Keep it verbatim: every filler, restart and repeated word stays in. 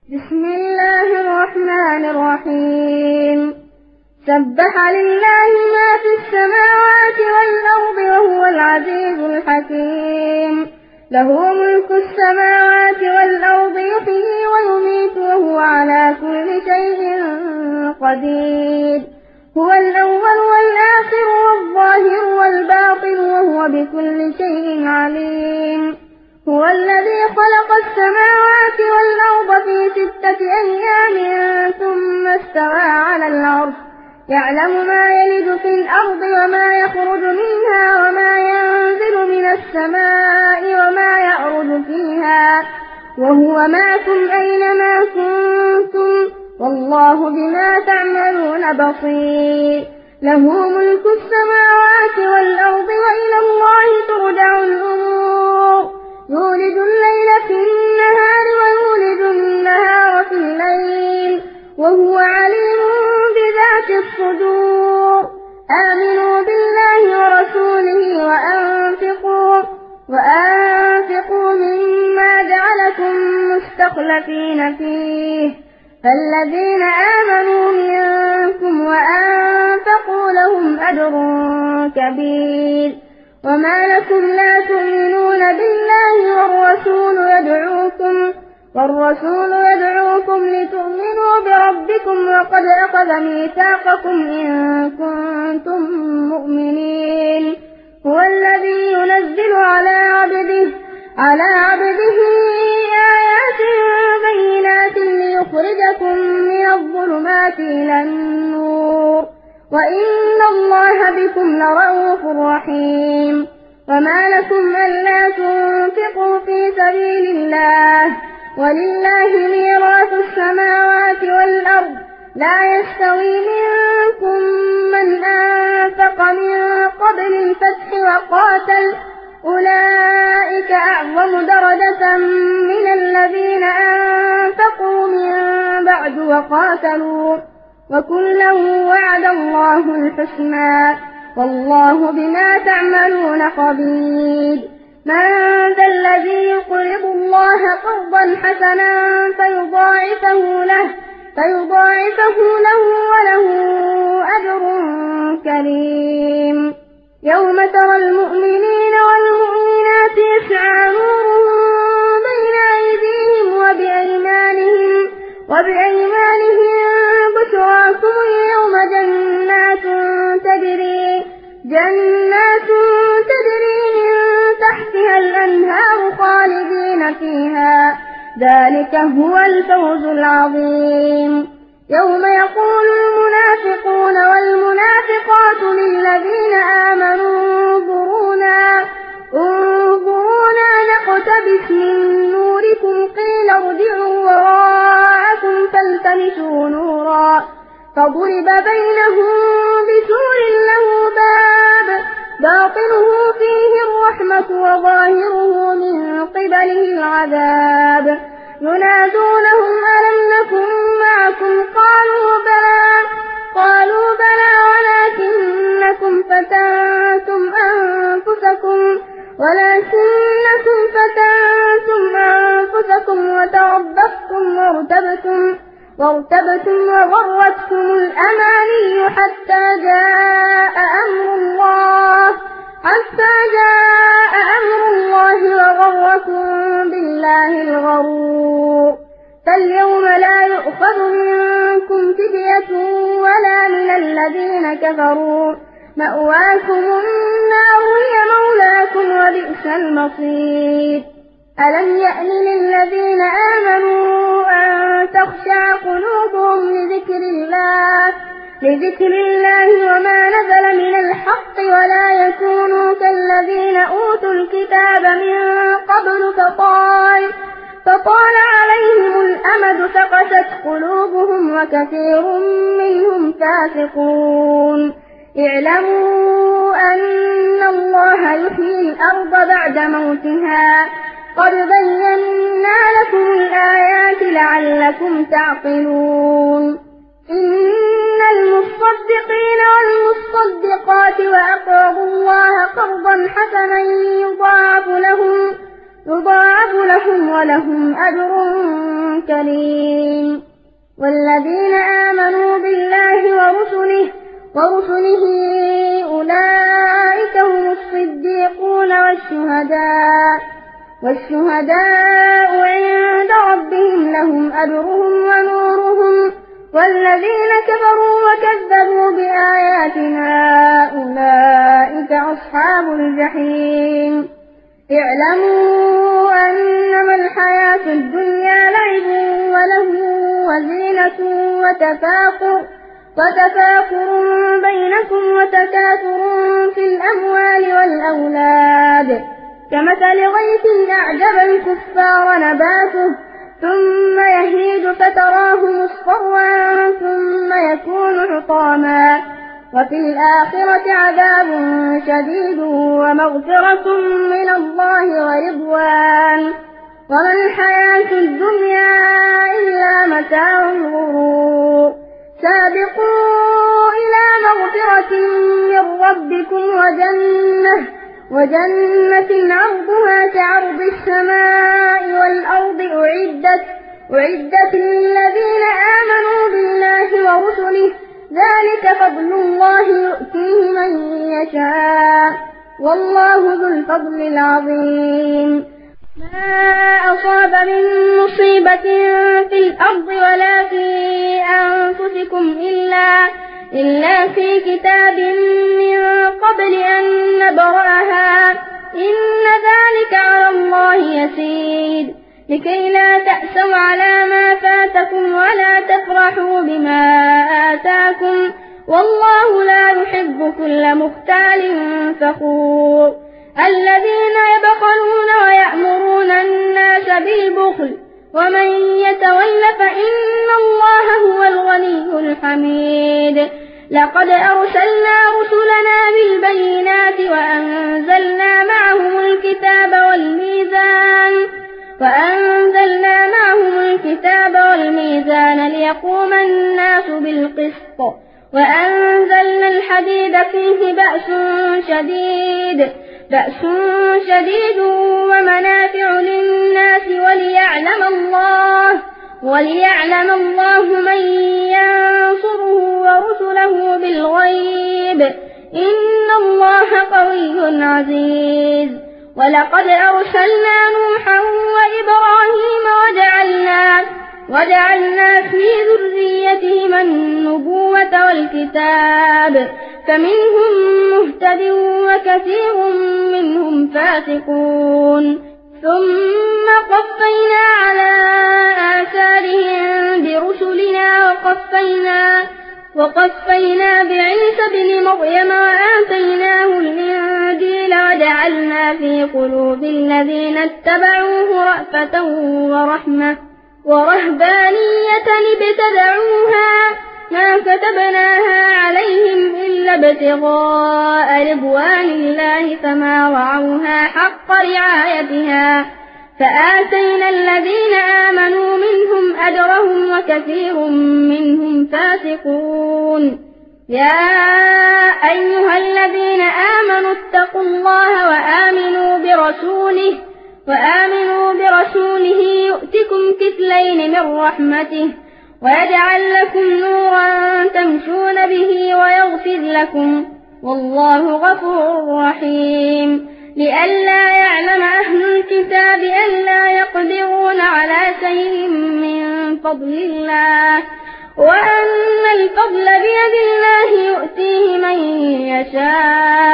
بسم الله الرحمن الرحيم سبح لله ما في السماوات والأرض وهو العزيز الحكيم له ملك السماوات والأرض يحيي ويميت وهو على كل شيء قدير هو الأول والآخر والظاهر والباطن وهو بكل شيء عليم هو الذي خلق السماوات والأرض في ستة أيام ثم استوى على العرش يعلم ما يلج في الأرض وما يخرج منها وما ينزل من السماء وما يعرج فيها وهو معكم أينما كنتم والله بما تعملون بصير له ملك السماوات والأرض وإلى الله ترجع الأمور يولد الليل في النهار ويولد النهار في الليل وهو عليم بذات الصدور آمنوا بالله ورسوله وأنفقوا وأنفقوا مما جعلكم مستخلفين فيه فالذين آمنوا منكم وأنفقوا لهم أجر كبير وما لكم لا تؤمنون بالله والرسول يدعوكم والرسول يدعوكم لتؤمنوا بربكم وقد أخذ ميثاقكم إن كنتم مؤمنين هو الذي ينزل على عبده على عبده آيات بينات ليخرجكم من الظلمات إلى النور وإن الله بكم لرءوف رحيم وما لكم ألا تنفقوا في سبيل الله ولله ميراث السماوات والأرض لا يستوي منكم من أنفق من قبل الفتح وقاتل أولئك أعظم درجة من الذين أنفقوا من بعد وقاتلوا وكلا وعد الله الحسنى والله بما تعملون خبير من ذا الذي يقرض الله قرضا حسنا فيضاعفه له فيضاعفه له وله أجر كريم يوم ترى المؤمنين والمؤمنات يسعى نورهم بين أيديهم وبأيمانهم وبأيمانهم بشراكم اليوم جنات تجري جنات تجري من تحتها الأنهار خالدين فيها ذلك هو الفوز العظيم يوم يقول المنافقون والمنافقات للذين آمنوا انظرونا انظرونا نقتبس من نوركم قيل ارجعوا وراءكم فالتمسوا نورا فضرب بينهم بسور له باب باطنه فيه الرحمة وظاهره من قبله العذاب ينادونهم ألم نكن معكم قالوا بلى قالوا بلى ولكنكم فتنتم أنفسكم ولكنكم فتنتم أنفسكم وتربصتم وارتبتم وارتبتم وغرتكم الأماني حتى جاء أمر الله حتى جاء أمر الله وغركم بالله الغرور فاليوم لا يؤخذ منكم فدية ولا من الذين كفروا مأواكم النار هي مولاكم وبئس المصير ألم يأن للذين آمنوا أن تخشع قلوبهم لذكر الله لذكر الله وما نزل من الحق ولا يكونوا كالذين أوتوا الكتاب من قبل فطال فطال عليهم الأمد فقست قلوبهم وكثير منهم فاسقون اعلموا أن الله يحيي الأرض بعد موتها قد بينا لكم الآيات لعلكم تعقلون إن المصدقين والمصدقات وأقرضوا الله قرضا حسنا يضاعف لهم يضاعف لهم ولهم أجر كريم والذين آمنوا بالله ورسله ورسله أولئك هم الصديقون والشهداء والشهداء عند ربهم لهم أجرهم ونورهم والذين كفروا وكذبوا بآياتنا أولئك أصحاب الجحيم اعلموا أنما الحياة الدنيا لعب وله وزينة وتفاخر وتفاخر بينكم وتكاثر في الأموال والأولاد كمثل غيث أعجب الكفار نباته ثم يهيج فتراه مصفرا ثم يكون حطاما وفي الآخرة عذاب شديد ومغفرة من الله ورضوان وما الحياة الدنيا إلا متاع الغرور سابقوا إلى مغفرة من ربكم وجنة وجنة عرضها كعرض السماء والأرض أعدت أعدت للذين آمنوا بالله ورسله ذلك فضل الله يؤتيه من يشاء والله ذو الفضل العظيم ما أصاب من مصيبة في الأرض ولا في أنفسكم إلا إلا في كتاب من قبل أن نبرأها إن ذلك على الله يسير لكي لا تأسوا على ما فاتكم ولا تفرحوا بما آتاكم والله لا يحب كل مختال فخور الذين يبخلون ويأمرون الناس بالبخل ومن يتول فإن الله هو الغني الحميد لقد أرسلنا رسلنا بالبينات وأنزلنا معهم الكتاب والميزان وأنزلنا معهم الكتاب والميزان ليقوم الناس بالقسط وأنزلنا الحديد فيه بأس شديد بأس شديد ومنافع للناس وليعلم الله وليعلم الله من ينصره ورسله بالغيب إن الله قوي عزيز ولقد أرسلنا نوحا وإبراهيم وجعلنا وجعلنا في ذريتهما النبوة والكتاب فمنهم مهتد وكثير منهم فاسقون ثم قفينا على آثارهم برسلنا وقفينا وقفينا بعيسى ابن مريم وآتيناه الإنجيل وجعلنا في قلوب الذين اتبعوه رأفة ورحمة ورهبانية ابتدعوها ما كتبناها عليهم إلا ابتغاء رضوان الله فما رعوها حق رعايتها فآتينا الذين آمنوا منهم أجرهم وكثير منهم فاسقون يا أيها الذين آمنوا اتقوا الله وآمنوا برسوله وآمنوا برسوله يؤتكم كفلين من رحمته ويجعل لكم نورا تمشون به ويغفر لكم والله غفور رحيم لئلا يعلم أهل الكتاب ألا يقدرون على شيء من فضل الله وأن الفضل بيد الله يؤتيه من يشاء